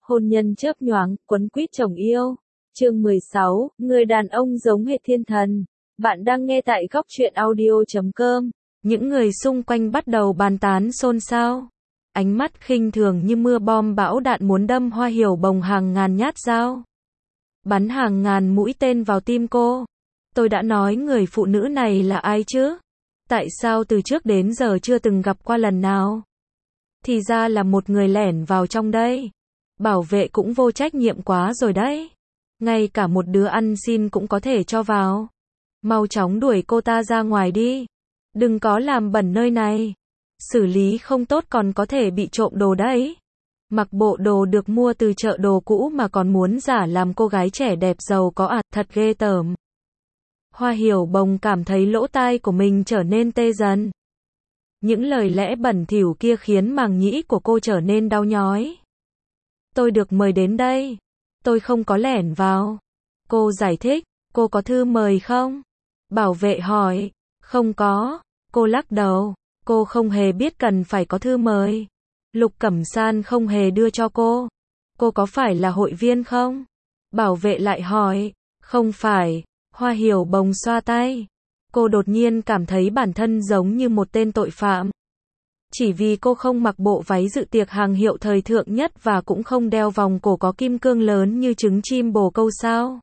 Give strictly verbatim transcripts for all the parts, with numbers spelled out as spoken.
Hôn nhân chớp nhoáng, quấn quýt chồng yêu. Chương mười sáu, người đàn ông giống hệt thiên thần. Bạn đang nghe tại góc truyện audio chấm com. Những người xung quanh bắt đầu bàn tán xôn xao. Ánh mắt khinh thường như mưa bom bão đạn muốn đâm Hoa Hiểu Bồng hàng ngàn nhát dao. Bắn hàng ngàn mũi tên vào tim cô. Tôi đã nói người phụ nữ này là ai chứ? Tại sao từ trước đến giờ chưa từng gặp qua lần nào? Thì ra là một người lẻn vào trong đây. Bảo vệ cũng vô trách nhiệm quá rồi đấy. Ngay cả một đứa ăn xin cũng có thể cho vào. Mau chóng đuổi cô ta ra ngoài đi. Đừng có làm bẩn nơi này. Xử lý không tốt còn có thể bị trộm đồ đấy. Mặc bộ đồ được mua từ chợ đồ cũ mà còn muốn giả làm cô gái trẻ đẹp giàu có à, thật ghê tởm. Hoa Hiểu Bồng cảm thấy lỗ tai của mình trở nên tê dần. Những lời lẽ bẩn thỉu kia khiến màng nhĩ của cô trở nên đau nhói. Tôi được mời đến đây. Tôi không có lẻn vào. Cô giải thích, cô có thư mời không? Bảo vệ hỏi, không có. Cô lắc đầu, cô không hề biết cần phải có thư mời. Lục Cẩm San không hề đưa cho cô. Cô có phải là hội viên không? Bảo vệ lại hỏi, không phải. Hoa Hiểu Bồng xoa tay. Cô đột nhiên cảm thấy bản thân giống như một tên tội phạm. Chỉ vì cô không mặc bộ váy dự tiệc hàng hiệu thời thượng nhất và cũng không đeo vòng cổ có kim cương lớn như trứng chim bồ câu sao.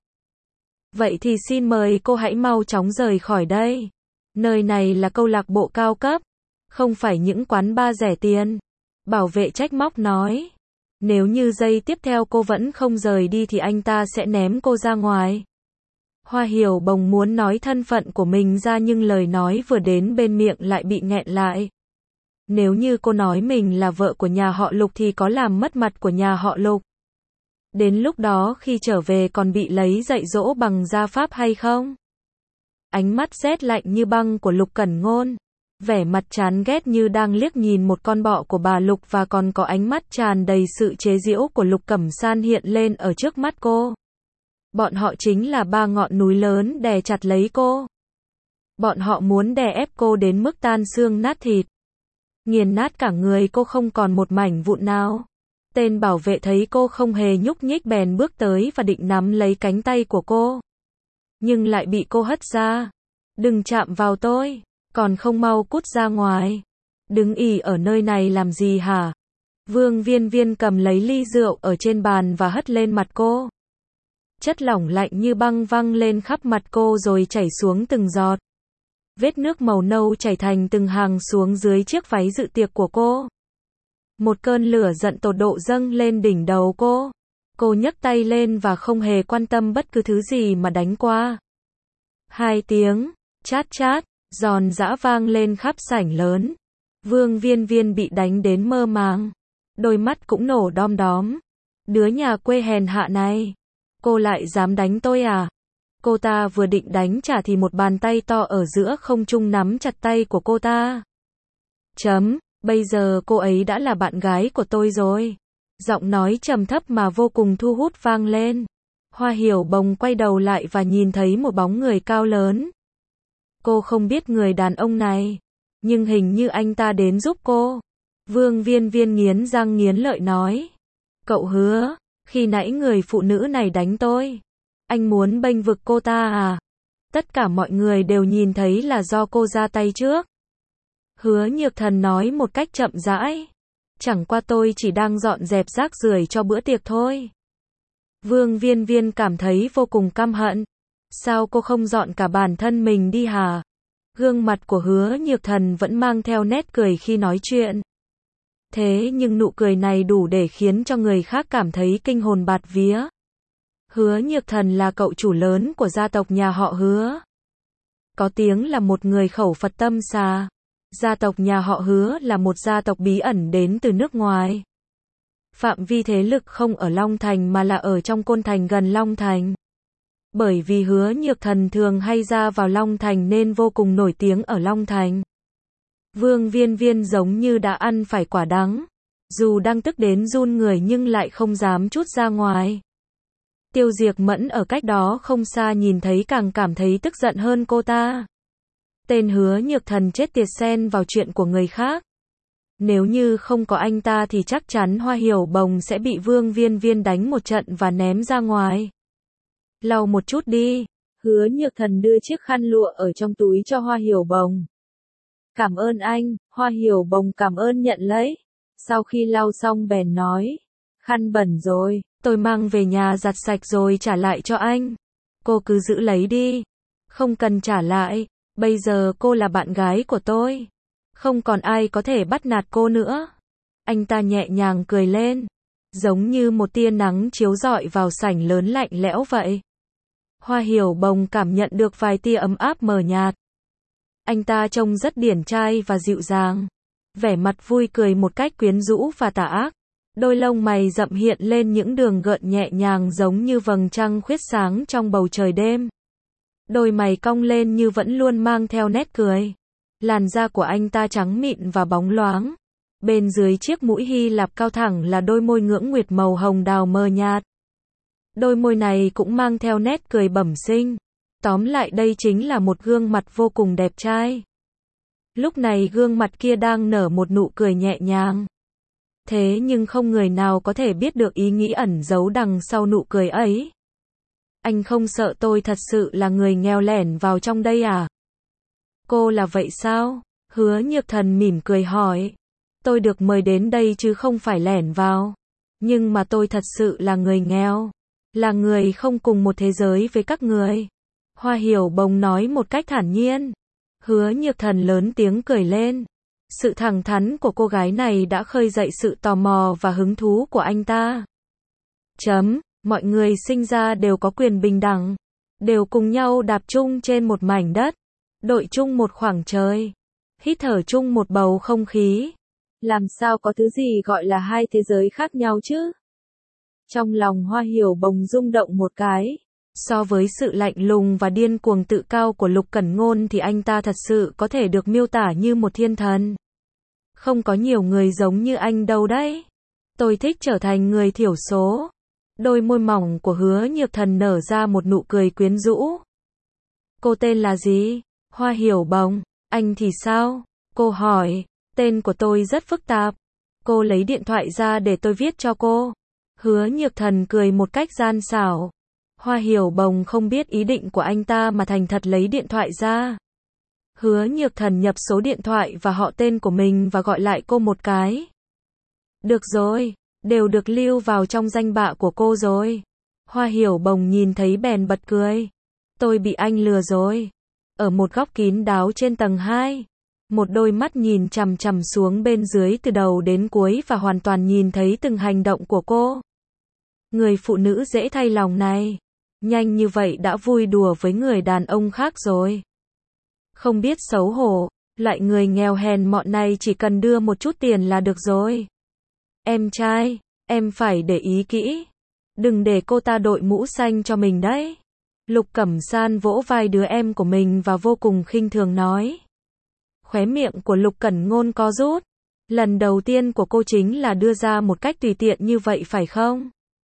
Vậy thì xin mời cô hãy mau chóng rời khỏi đây. Nơi này là câu lạc bộ cao cấp, không phải những quán bar rẻ tiền. Bảo vệ trách móc nói. Nếu như giây tiếp theo cô vẫn không rời đi thì anh ta sẽ ném cô ra ngoài. Hoa Hiểu Bồng muốn nói thân phận của mình ra nhưng lời nói vừa đến bên miệng lại bị nghẹn lại. Nếu như cô nói mình là vợ của nhà họ Lục thì có làm mất mặt của nhà họ Lục. Đến lúc đó khi trở về còn bị lấy dạy dỗ bằng gia pháp hay không? Ánh mắt rét lạnh như băng của Lục Cẩn Ngôn. Vẻ mặt chán ghét như đang liếc nhìn một con bọ của bà Lục và còn có ánh mắt tràn đầy sự chế giễu của Lục Cẩm San hiện lên ở trước mắt cô. Bọn họ chính là ba ngọn núi lớn đè chặt lấy cô. Bọn họ muốn đè ép cô đến mức tan xương nát thịt. Nghiền nát cả người cô không còn một mảnh vụn nào. Tên bảo vệ thấy cô không hề nhúc nhích bèn bước tới và định nắm lấy cánh tay của cô. Nhưng lại bị cô hất ra. Đừng chạm vào tôi, còn không mau cút ra ngoài. Đứng ì ở nơi này làm gì hả? Vương Viên Viên cầm lấy ly rượu ở trên bàn và hất lên mặt cô. Chất lỏng lạnh như băng văng lên khắp mặt cô rồi chảy xuống từng giọt. Vết nước màu nâu chảy thành từng hàng xuống dưới chiếc váy dự tiệc của cô. Một cơn lửa giận tột độ dâng lên đỉnh đầu cô. Cô nhấc tay lên và không hề quan tâm bất cứ thứ gì mà đánh qua. Hai tiếng, chát chát, giòn giã vang lên khắp sảnh lớn. Vương Viên Viên bị đánh đến mơ màng. Đôi mắt cũng nổ đom đóm. Đứa nhà quê hèn hạ này. Cô lại dám đánh tôi à? Cô ta vừa định đánh trả thì một bàn tay to ở giữa không trung nắm chặt tay của cô ta. Chấm, bây giờ cô ấy đã là bạn gái của tôi rồi. Giọng nói trầm thấp mà vô cùng thu hút vang lên. Hoa Hiểu Bồng quay đầu lại và nhìn thấy một bóng người cao lớn. Cô không biết người đàn ông này, nhưng hình như anh ta đến giúp cô. Vương Viên Viên nghiến răng nghiến lợi nói. Cậu hứa, khi nãy người phụ nữ này đánh tôi. Anh muốn bênh vực cô ta à? Tất cả mọi người đều nhìn thấy là do cô ra tay trước. Hứa Nhược Thần nói một cách chậm rãi. Chẳng qua tôi chỉ đang dọn dẹp rác rưởi cho bữa tiệc thôi. Vương Viên Viên cảm thấy vô cùng căm hận. Sao cô không dọn cả bản thân mình đi hả? Gương mặt của Hứa Nhược Thần vẫn mang theo nét cười khi nói chuyện. Thế nhưng nụ cười này đủ để khiến cho người khác cảm thấy kinh hồn bạt vía. Hứa Nhược Thần là cậu chủ lớn của gia tộc nhà họ Hứa. Có tiếng là một người khẩu Phật tâm xà. Gia tộc nhà họ Hứa là một gia tộc bí ẩn đến từ nước ngoài. Phạm vi thế lực không ở Long Thành mà là ở trong Côn Thành gần Long Thành. Bởi vì Hứa Nhược Thần thường hay ra vào Long Thành nên vô cùng nổi tiếng ở Long Thành. Vương Viên Viên giống như đã ăn phải quả đắng. Dù đang tức đến run người nhưng lại không dám trút ra ngoài. Tiêu Diệp Mẫn ở cách đó không xa nhìn thấy càng cảm thấy tức giận hơn cô ta. Tên Hứa Nhược Thần chết tiệt xen vào chuyện của người khác. Nếu như không có anh ta thì chắc chắn Hoa Hiểu Bồng sẽ bị Vương Viên Viên đánh một trận và ném ra ngoài. Lau một chút đi. Hứa Nhược Thần đưa chiếc khăn lụa ở trong túi cho Hoa Hiểu Bồng. Cảm ơn anh, Hoa Hiểu Bồng cảm ơn nhận lấy. Sau khi lau xong bèn nói, khăn bẩn rồi, tôi mang về nhà giặt sạch rồi trả lại cho anh. Cô cứ giữ lấy đi. Không cần trả lại, bây giờ cô là bạn gái của tôi. Không còn ai có thể bắt nạt cô nữa. Anh ta nhẹ nhàng cười lên, giống như một tia nắng chiếu rọi vào sảnh lớn lạnh lẽo vậy. Hoa Hiểu Bồng cảm nhận được vài tia ấm áp mờ nhạt. Anh ta trông rất điển trai và dịu dàng, vẻ mặt vui cười một cách quyến rũ và tà ác. Đôi lông mày rậm hiện lên những đường gợn nhẹ nhàng giống như vầng trăng khuyết sáng trong bầu trời đêm. Đôi mày cong lên như vẫn luôn mang theo nét cười. Làn da của anh ta trắng mịn và bóng loáng. Bên dưới chiếc mũi Hy Lạp cao thẳng là đôi môi ngưỡng nguyệt màu hồng đào mờ nhạt. Đôi môi này cũng mang theo nét cười bẩm sinh. Tóm lại đây chính là một gương mặt vô cùng đẹp trai. Lúc này gương mặt kia đang nở một nụ cười nhẹ nhàng. Thế nhưng không người nào có thể biết được ý nghĩ ẩn giấu đằng sau nụ cười ấy. Anh không sợ tôi thật sự là người nghèo lẻn vào trong đây à? Cô là vậy sao? Hứa Nhược Thần mỉm cười hỏi. Tôi được mời đến đây chứ không phải lẻn vào. Nhưng mà tôi thật sự là người nghèo. Là người không cùng một thế giới với các người. Hoa Hiểu Bồng nói một cách thản nhiên. Hứa Nhược Thần lớn tiếng cười lên. Sự thẳng thắn của cô gái này đã khơi dậy sự tò mò và hứng thú của anh ta. Chấm, mọi người sinh ra đều có quyền bình đẳng. Đều cùng nhau đạp chung trên một mảnh đất. Đội chung một khoảng trời. Hít thở chung một bầu không khí. Làm sao có thứ gì gọi là hai thế giới khác nhau chứ? Trong lòng Hoa Hiểu Bồng rung động một cái. So với sự lạnh lùng và điên cuồng tự cao của Lục Cẩn Ngôn thì anh ta thật sự có thể được miêu tả như một thiên thần. Không có nhiều người giống như anh đâu đấy. Tôi thích trở thành người thiểu số. Đôi môi mỏng của Hứa Nhược Thần nở ra một nụ cười quyến rũ. Cô tên là gì? Hoa Hiểu Bồng. Anh thì sao? Cô hỏi. Tên của tôi rất phức tạp. Cô lấy điện thoại ra để tôi viết cho cô. Hứa Nhược Thần cười một cách gian xảo. Hoa Hiểu Bồng không biết ý định của anh ta mà thành thật lấy điện thoại ra. Hứa Nhược Thần nhập số điện thoại và họ tên của mình và gọi lại cô một cái. Được rồi, đều được lưu vào trong danh bạ của cô rồi. Hoa Hiểu Bồng nhìn thấy bèn bật cười. Tôi bị anh lừa rồi. Ở một góc kín đáo trên tầng hai, một đôi mắt nhìn chằm chằm xuống bên dưới từ đầu đến cuối và hoàn toàn nhìn thấy từng hành động của cô. Người phụ nữ dễ thay lòng này, nhanh như vậy đã vui đùa với người đàn ông khác rồi. Không biết xấu hổ, loại người nghèo hèn mọn này chỉ cần đưa một chút tiền là được rồi. Em trai, em phải để ý kỹ. Đừng để cô ta đội mũ xanh cho mình đấy. Lục Cẩm San vỗ vai đứa em của mình và vô cùng khinh thường nói. Khóe miệng của Lục Cẩn Ngôn co rút. Lần đầu tiên của cô chính là đưa ra một cách tùy tiện như vậy phải không?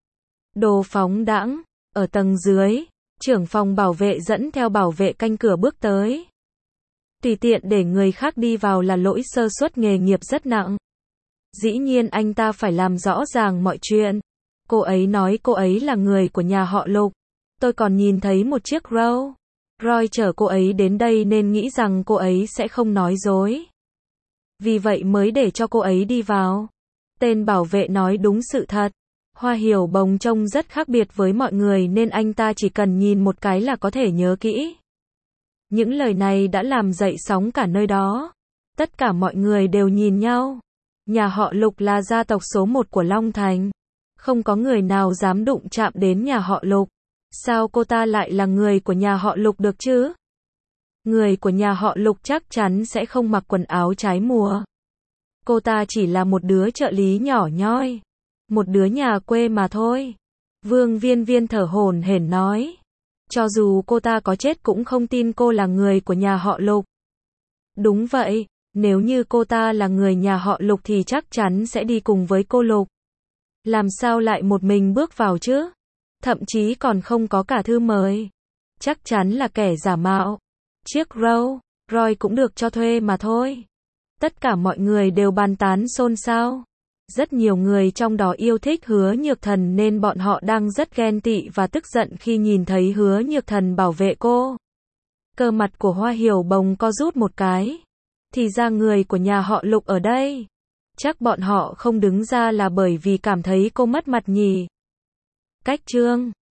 Đồ phóng đãng. Ở tầng dưới, trưởng phòng bảo vệ dẫn theo bảo vệ canh cửa bước tới. Tùy tiện để người khác đi vào là lỗi sơ suất nghề nghiệp rất nặng. Dĩ nhiên anh ta phải làm rõ ràng mọi chuyện. Cô ấy nói cô ấy là người của nhà họ Lục. Tôi còn nhìn thấy một chiếc Rolls Royce chở cô ấy đến đây nên nghĩ rằng cô ấy sẽ không nói dối. Vì vậy mới để cho cô ấy đi vào. Tên bảo vệ nói đúng sự thật. Hoa Hiểu Bồng trông rất khác biệt với mọi người nên anh ta chỉ cần nhìn một cái là có thể nhớ kỹ. Những lời này đã làm dậy sóng cả nơi đó. Tất cả mọi người đều nhìn nhau. Nhà họ Lục là gia tộc số một của Long Thành. Không có người nào dám đụng chạm đến nhà họ Lục. Sao cô ta lại là người của nhà họ Lục được chứ? Người của nhà họ Lục chắc chắn sẽ không mặc quần áo trái mùa. Cô ta chỉ là một đứa trợ lý nhỏ nhoi. Một đứa nhà quê mà thôi. Vương Viên Viên thở hổn hển nói. Cho dù cô ta có chết cũng không tin cô là người của nhà họ Lục. Đúng vậy, nếu như cô ta là người nhà họ Lục thì chắc chắn sẽ đi cùng với cô Lục. Làm sao lại một mình bước vào chứ? Thậm chí còn không có cả thư mời. Chắc chắn là kẻ giả mạo. Chiếc Rolls Royce cũng được cho thuê mà thôi. Tất cả mọi người đều bàn tán xôn xao. Rất nhiều người trong đó yêu thích Hứa Nhược Thần nên bọn họ đang rất ghen tị và tức giận khi nhìn thấy Hứa Nhược Thần bảo vệ cô. Cơ mặt của Hoa Hiểu Bồng co rút một cái. Thì ra người của nhà họ Lục ở đây. Chắc bọn họ không đứng ra là bởi vì cảm thấy cô mất mặt nhỉ. Cách chương